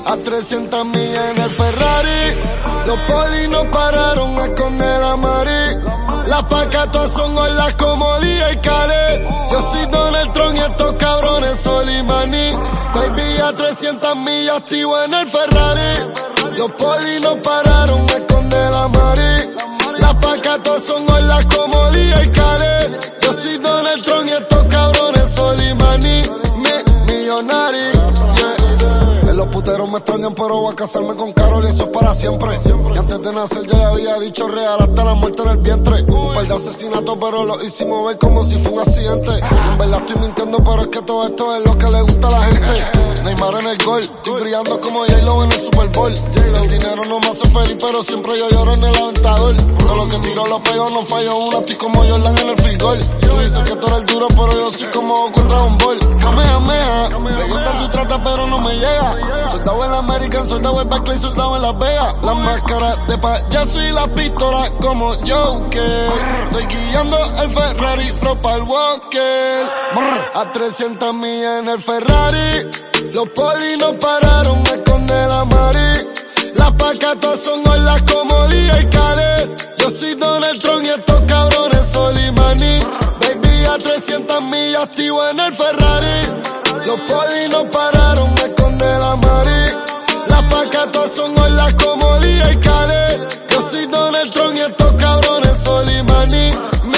A 300 millas en el Ferrari. Los polis no pararon a esconder la mari. Las pacatas son olas como Día y Khaled. Yo soy Donald Trump y estos cabrones Solimani. Baby, a 300 millas activo en el Ferrari. Los polis no pararon a esconder la mari. Las pacatas son olas como Día y Khaled. Yo soy Donald Trump y estos cabrones Solimani. Millonario. Los puteros me extrañan, pero voy a casarme con Carol y eso es para siempre. Y antes de nacer ya había dicho real hasta la muerte en el vientre. Un par de asesinatos, pero lo hicimos ver como si fue un accidente. En verdad estoy mintiendo, pero es que todo esto es lo que le gusta a la gente. Neymar en el gol, estoy brillando como J-Lo en el Super Bowl. El dinero no me hace feliz, pero siempre yo lloro en el aventador. Todo lo que tiro lo pego, no fallo una, estoy como Jordan en el field goal. Tú dices que tú eres duro, pero yo soy como contra un bol. Kamehameha, me gusta tu trata, pero no me llega. Soldado en la American, soldado en Barclay, soldado en Las Vegas. Las máscaras de payaso y las pistolas como Joker. Estoy guiando el Ferrari, flow pa'l Walker. A 300 millas en el Ferrari. Los polis no pararon a esconder la mari. Las pacatas son olas como Día y Khaled. Yo soy Donald Trump y estos cabrones Solimani. Baby, a 300 millas activo en el Ferrari. Los polis no pararon a esconder la mari. Las pacatas son olas como Día y Khaled. Yo soy Donald Trump y estos cabrones Solimani.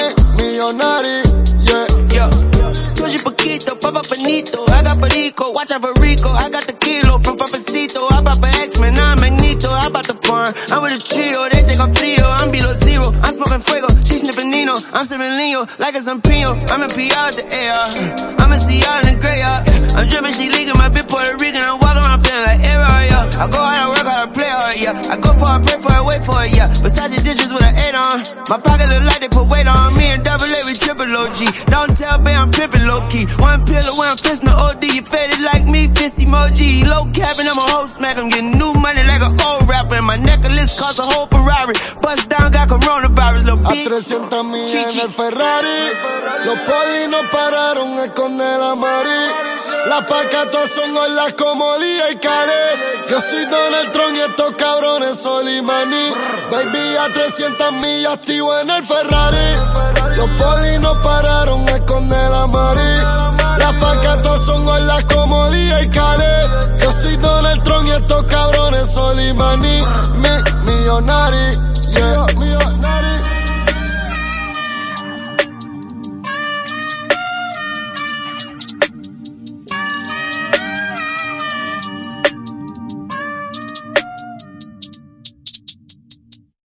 Millonario, yeah. Yo, Tuji poquito, Papa Benito. I got Perico, watch out for Rico. I got the kilo from Papacito. I bought the X-Men, I'm Magneto. I bought the farm, I'm with a trio. They think I'm frio, I'm below zero. I'm smoking fuego, she sniffing Nino. I'm sipping Leo, like it's Pino. I'm a PR at the AR. I'm a CR in the gray, I'm dripping, she leaking, my bitch Puerto Rican. I'm walking around feeling like error, yeah. I go out and work, I play hard, yeah. I go for it, pray for it, wait for it, yeah. Besides the dishes with an 8 on. My pocket look like they put weight on me and double A, we triple OG. Don't tell me I'm pimping low key. One pill when I'm fisting the OD. You faded like me, fist emoji. Low cabin, I'm a whole smack. I'm getting new money like an old rapper. And my necklace costs a whole Ferrari. Bust down, got coronavirus, little bitch. A 300 millas en el Ferrari. Los polis no pararon a esconder la mari. Las pacatas son olas como Día y Khaled. Yo soy Donald Trump y estos cabrones Solimani. Baby, a 300 millas activo en el Ferrari. Los polis no pararon a esconder la mari. Las pacatas son olas como Día y Khaled. Yo soy Donald Trump y estos cabrones Solimani. Millonario, yeah.